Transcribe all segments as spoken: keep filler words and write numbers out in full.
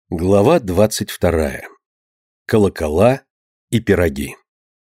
Глава двадцать вторая. Колокола и пироги.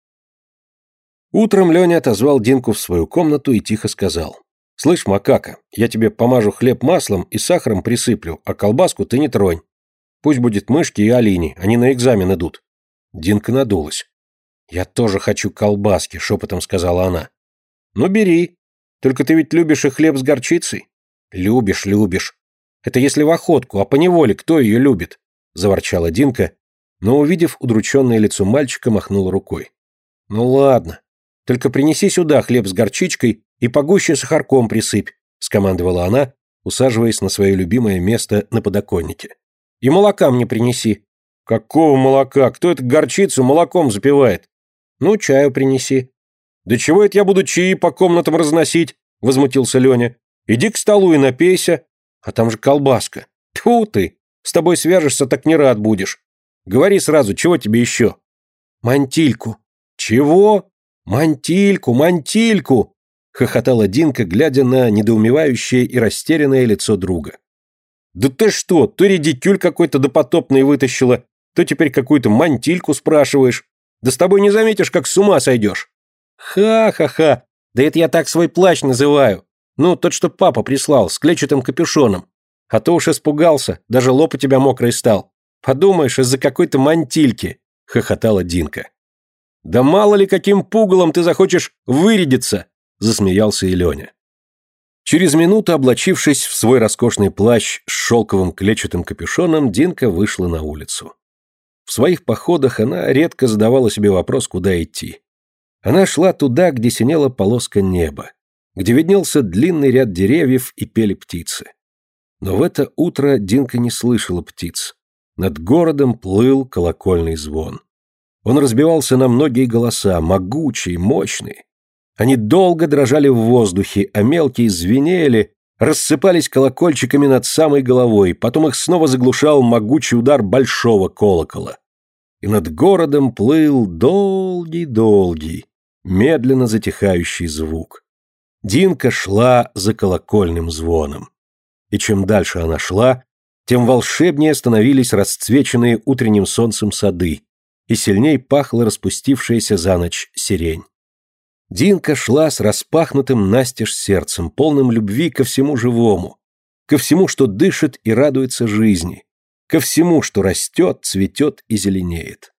Утром Леня отозвал Динку в свою комнату и тихо сказал: «Слышь, макака, я тебе помажу хлеб маслом и сахаром присыплю, а колбаску ты не тронь. Пусть будет Мышке и Алине, они на экзамен идут». Динка надулась. «Я тоже хочу колбаски», — шепотом сказала она. «Ну, бери. Только ты ведь любишь и хлеб с горчицей?» «Любишь, любишь. Это если в охотку, а поневоле кто ее любит?» — заворчала Динка, но, увидев удрученное лицо мальчика, махнула рукой. «Ну ладно, только принеси сюда хлеб с горчичкой и погуще сахарком присыпь», — скомандовала она, усаживаясь на свое любимое место на подоконнике. «И молока мне принеси». «Какого молока? Кто это горчицу молоком запивает?» «Ну, чаю принеси». «Да чего это я буду чаи по комнатам разносить?» — возмутился Леня. «Иди к столу и напейся. А там же колбаска. Тьфу ты! С тобой свяжешься, так не рад будешь. Говори сразу, чего тебе еще?» «Мантильку». «Чего?» «Мантильку, мантильку!» — хохотала Динка, глядя на недоумевающее и растерянное лицо друга. «Да ты что, то редикюль какой-то допотопный вытащила, то теперь какую-то мантильку спрашиваешь. Да с тобой не заметишь, как с ума сойдешь». «Ха-ха-ха! Да это я так свой плащ называю. Ну, тот, что папа прислал, с клетчатым капюшоном. А то уж испугался, даже лоб у тебя мокрый стал. Подумаешь, из-за какой-то мантильки», — хохотала Динка. «Да мало ли каким пугалом ты захочешь вырядиться», — засмеялся и Леня. Через минуту, облачившись в свой роскошный плащ с шелковым клетчатым капюшоном, Динка вышла на улицу. В своих походах она редко задавала себе вопрос, куда идти. Она шла туда, где синела полоска неба, где виднелся длинный ряд деревьев и пели птицы. Но в это утро Динка не слышала птиц. Над городом плыл колокольный звон. Он разбивался на многие голоса, могучие, мощные. Они долго дрожали в воздухе, а мелкие звенели, рассыпались колокольчиками над самой головой, потом их снова заглушал могучий удар большого колокола. И над городом плыл долгий-долгий, медленно затихающий звук. Динка шла за колокольным звоном. И чем дальше она шла, тем волшебнее становились расцвеченные утренним солнцем сады, и сильней пахла распустившаяся за ночь сирень. Динка шла с распахнутым настежь сердцем, полным любви ко всему живому, ко всему, что дышит и радуется жизни, ко всему, что растет, цветет и зеленеет.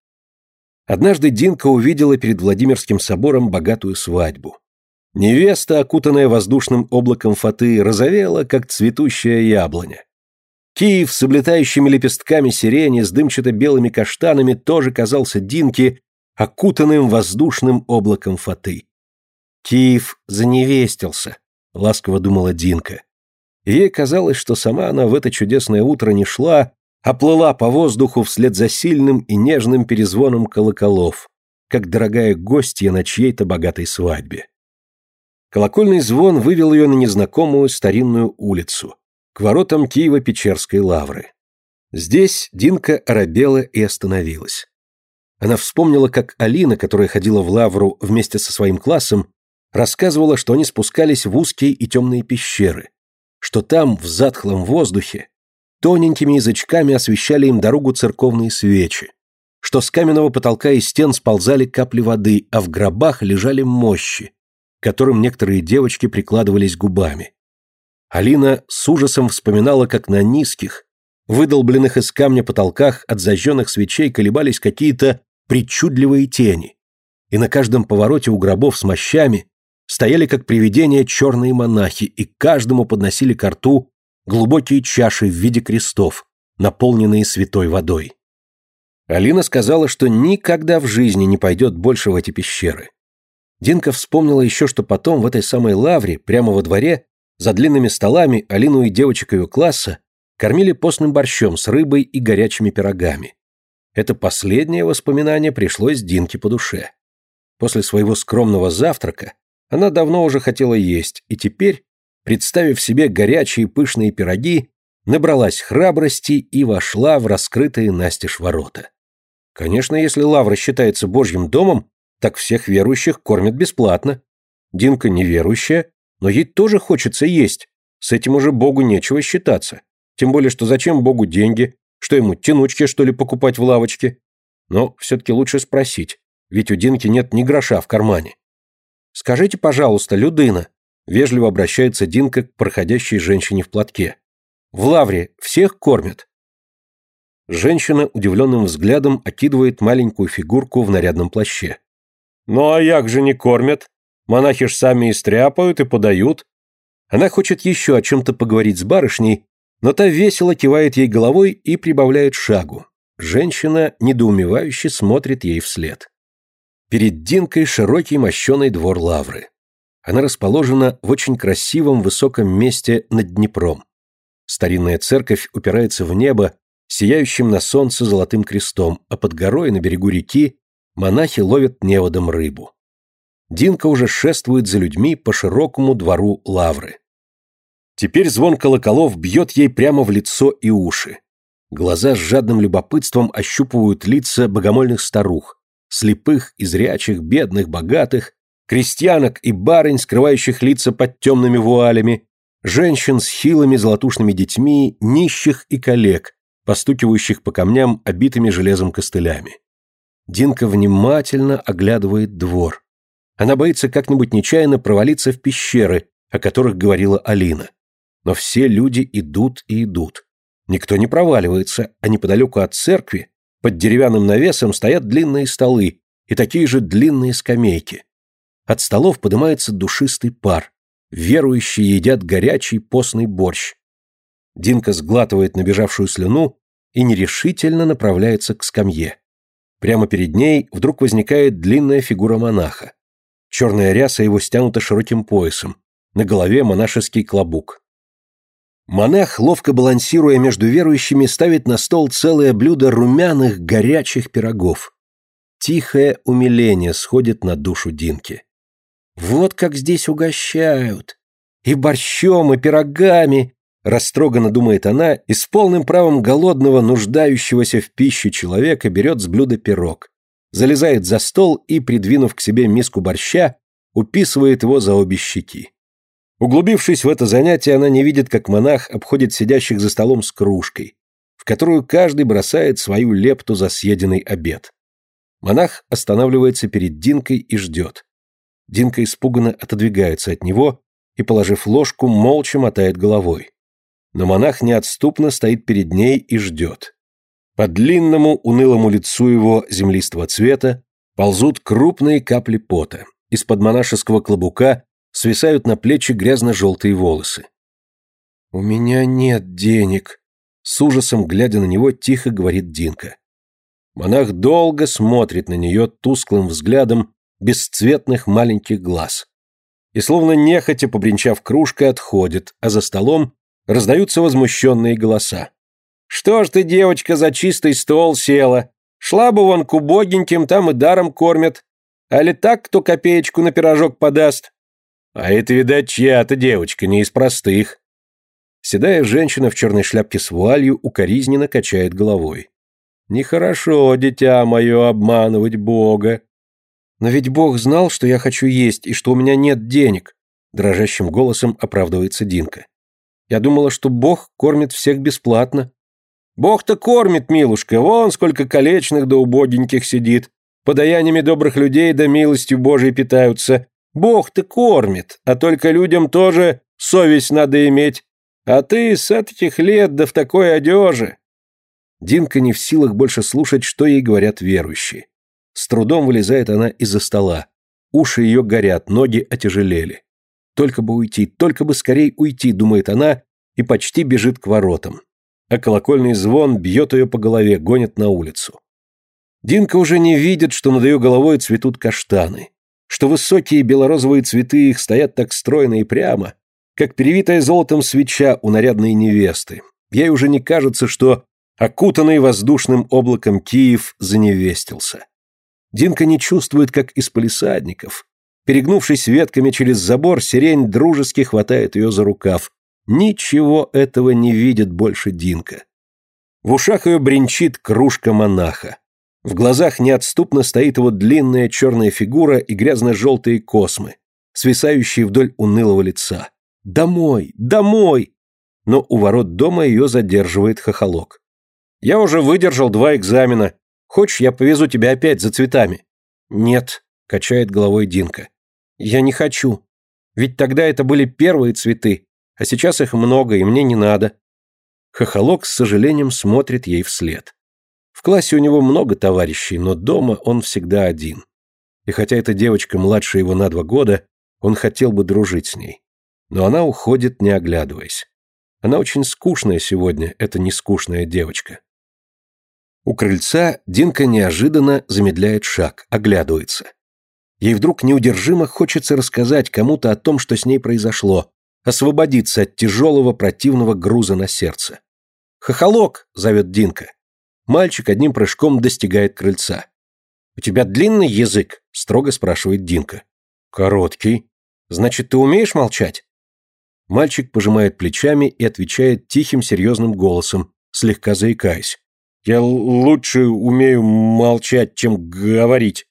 Однажды Динка увидела перед Владимирским собором богатую свадьбу. Невеста, окутанная воздушным облаком фаты, розовела, как цветущая яблоня. Киев с облетающими лепестками сирени, с дымчато-белыми каштанами тоже казался Динке окутанным воздушным облаком фаты. «Киев заневестился», — ласково думала Динка. И ей казалось, что сама она в это чудесное утро не шла, а плыла по воздуху вслед за сильным и нежным перезвоном колоколов, как дорогая гостья на чьей-то богатой свадьбе. Колокольный звон вывел ее на незнакомую старинную улицу, к воротам Киево-Печерской лавры. Здесь Динка оробела и остановилась. Она вспомнила, как Алина, которая ходила в лавру вместе со своим классом, рассказывала, что они спускались в узкие и темные пещеры, что там, в затхлом воздухе, тоненькими язычками освещали им дорогу церковные свечи, что с каменного потолка и стен сползали капли воды, а в гробах лежали мощи, к которым некоторые девочки прикладывались губами. Алина с ужасом вспоминала, как на низких, выдолбленных из камня потолках от зажженных свечей колебались какие-то причудливые тени, и на каждом повороте у гробов с мощами стояли как привидения черные монахи, и каждому подносили ко рту глубокие чаши в виде крестов, наполненные святой водой. Алина сказала, что никогда в жизни не пойдет больше в эти пещеры. Динка вспомнила еще, что потом в этой самой лавре, прямо во дворе, за длинными столами Алину и девочек ее класса кормили постным борщом с рыбой и горячими пирогами. Это последнее воспоминание пришлось Динке по душе. После своего скромного завтрака она давно уже хотела есть, и теперь, представив себе горячие пышные пироги, набралась храбрости и вошла в раскрытые настежь ворота. Конечно, если лавра считается Божьим домом, так всех верующих кормят бесплатно. Динка неверующая, но ей тоже хочется есть. С этим уже Богу нечего считаться. Тем более, что зачем Богу деньги? Что ему, тянучки, что ли, покупать в лавочке? Но все-таки лучше спросить, ведь у Динки нет ни гроша в кармане. «Скажите, пожалуйста, Людына», — вежливо обращается Динка к проходящей женщине в платке. «В Лавре всех кормят?» Женщина удивленным взглядом окидывает маленькую фигурку в нарядном плаще. «Ну а як же не кормят? Монахи ж сами и стряпают, и подают». Она хочет еще о чем-то поговорить с барышней, но та весело кивает ей головой и прибавляет шагу. Женщина недоумевающе смотрит ей вслед. Перед Динкой широкий мощеный двор Лавры. Она расположена в очень красивом высоком месте над Днепром. Старинная церковь упирается в небо, сияющим на солнце золотым крестом, а под горой на берегу реки монахи ловят неводом рыбу. Динка уже шествует за людьми по широкому двору Лавры. Теперь звон колоколов бьет ей прямо в лицо и уши. Глаза с жадным любопытством ощупывают лица богомольных старух, слепых и зрячих, бедных, богатых, крестьянок и барынь, скрывающих лица под темными вуалями, женщин с хилыми золотушными детьми, нищих и коллег, постукивающих по камням обитыми железом костылями. Динка внимательно оглядывает двор. Она боится как-нибудь нечаянно провалиться в пещеры, о которых говорила Алина. Но все люди идут и идут. Никто не проваливается, а неподалеку от церкви, под деревянным навесом, стоят длинные столы и такие же длинные скамейки. От столов поднимается душистый пар. Верующие едят горячий постный борщ. Динка сглатывает набежавшую слюну и нерешительно направляется к скамье. Прямо перед ней вдруг возникает длинная фигура монаха. Черная ряса его стянута широким поясом, на голове монашеский клобук. Монах, ловко балансируя между верующими, ставит на стол целое блюдо румяных, горячих пирогов. Тихое умиление сходит на душу Динки. «Вот как здесь угощают! И борщом, и пирогами!» Растроганно думает она и с полным правом голодного, нуждающегося в пище человека берет с блюда пирог, залезает за стол и, придвинув к себе миску борща, уписывает его за обе щеки. Углубившись в это занятие, она не видит, как монах обходит сидящих за столом с кружкой, в которую каждый бросает свою лепту за съеденный обед. Монах останавливается перед Динкой и ждет. Динка испуганно отодвигается от него и, положив ложку, молча мотает головой. Но монах неотступно стоит перед ней и ждет. По длинному, унылому лицу его землистого цвета ползут крупные капли пота. Из-под монашеского клобука свисают на плечи грязно-желтые волосы. «У меня нет денег», — с ужасом, глядя на него, тихо говорит Динка. Монах долго смотрит на нее тусклым взглядом бесцветных маленьких глаз. И словно нехотя побренчав кружкой, отходит, а за столом раздаются возмущенные голоса. «Что ж ты, девочка, за чистый стол села? Шла бы вон к убогеньким, там и даром кормят. Али так, кто копеечку на пирожок подаст?» «А это, видать, чья-то девочка, не из простых». Седая женщина в черной шляпке с вуалью укоризненно качает головой. «Нехорошо, дитя мое, обманывать Бога». «Но ведь Бог знал, что я хочу есть и что у меня нет денег», дрожащим голосом оправдывается Динка. «Я думала, что Бог кормит всех бесплатно». «Бог-то кормит, милушка, вон сколько колечных да убогеньких сидит, подаяниями добрых людей да милостью Божией питаются. Бог-то кормит, а только людям тоже совесть надо иметь. А ты с этих лет да в такой одежи». Динка не в силах больше слушать, что ей говорят верующие. С трудом вылезает она из-за стола. Уши ее горят, ноги отяжелели. Только бы уйти, только бы скорей уйти, думает она, и почти бежит к воротам. А колокольный звон бьет ее по голове, гонит на улицу. Динка уже не видит, что над ее головой цветут каштаны, что высокие белорозовые цветы их стоят так стройно и прямо, как перевитая золотом свеча у нарядной невесты. Ей уже не кажется, что окутанный воздушным облаком Киев заневестился. Динка не чувствует, как из палисадников, перегнувшись ветками через забор, сирень дружески хватает ее за рукав. Ничего этого не видит больше Динка. В ушах ее бренчит кружка монаха. В глазах неотступно стоит его длинная черная фигура и грязно-желтые космы, свисающие вдоль унылого лица. «Домой! Домой!» Но у ворот дома ее задерживает хохолок. Я уже выдержал два экзамена. Хочешь, я повезу тебя опять за цветами?» «Нет», — качает головой Динка. «Я не хочу. Ведь тогда это были первые цветы, а сейчас их много, и мне не надо». Хохолок с сожалением смотрит ей вслед. В классе у него много товарищей, но дома он всегда один. И хотя эта девочка младше его на два года, он хотел бы дружить с ней. Но она уходит, не оглядываясь. Она очень скучная сегодня, эта нескучная девочка. У крыльца Динка неожиданно замедляет шаг, оглядывается. Ей вдруг неудержимо хочется рассказать кому-то о том, что с ней произошло, освободиться от тяжелого противного груза на сердце. «Хохолок!» — зовет Динка. Мальчик одним прыжком достигает крыльца. «У тебя длинный язык?» — строго спрашивает Динка. «Короткий. Значит, ты умеешь молчать?» Мальчик пожимает плечами и отвечает тихим серьезным голосом, слегка заикаясь. «Я лучше умею молчать, чем говорить».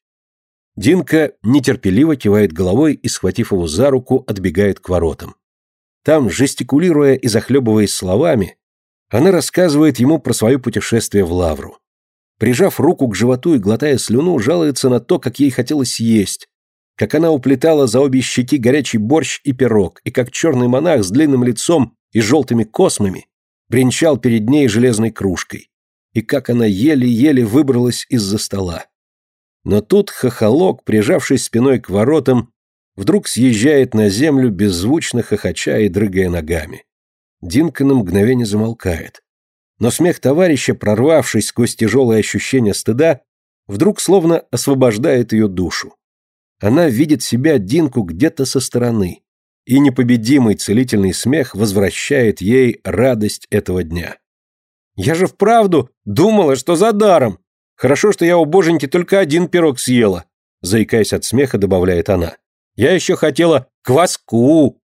Динка нетерпеливо кивает головой и, схватив его за руку, отбегает к воротам. Там, жестикулируя и захлебываясь словами, она рассказывает ему про свое путешествие в Лавру. Прижав руку к животу и глотая слюну, жалуется на то, как ей хотелось есть, как она уплетала за обе щеки горячий борщ и пирог, и как черный монах с длинным лицом и желтыми космами бренчал перед ней железной кружкой, и как она еле-еле выбралась из-за стола. Но тут хохолок, прижавшись спиной к воротам, вдруг съезжает на землю, беззвучно хохоча и дрыгая ногами. Динка на мгновение замолкает. Но смех товарища, прорвавшись сквозь тяжелое ощущение стыда, вдруг словно освобождает ее душу. Она видит себя, Динку, где-то со стороны, и непобедимый целительный смех возвращает ей радость этого дня. «Я же вправду думала, что за даром! Хорошо, что я у боженьки только один пирог съела!» Заикаясь от смеха, добавляет она. «Я еще хотела кваску,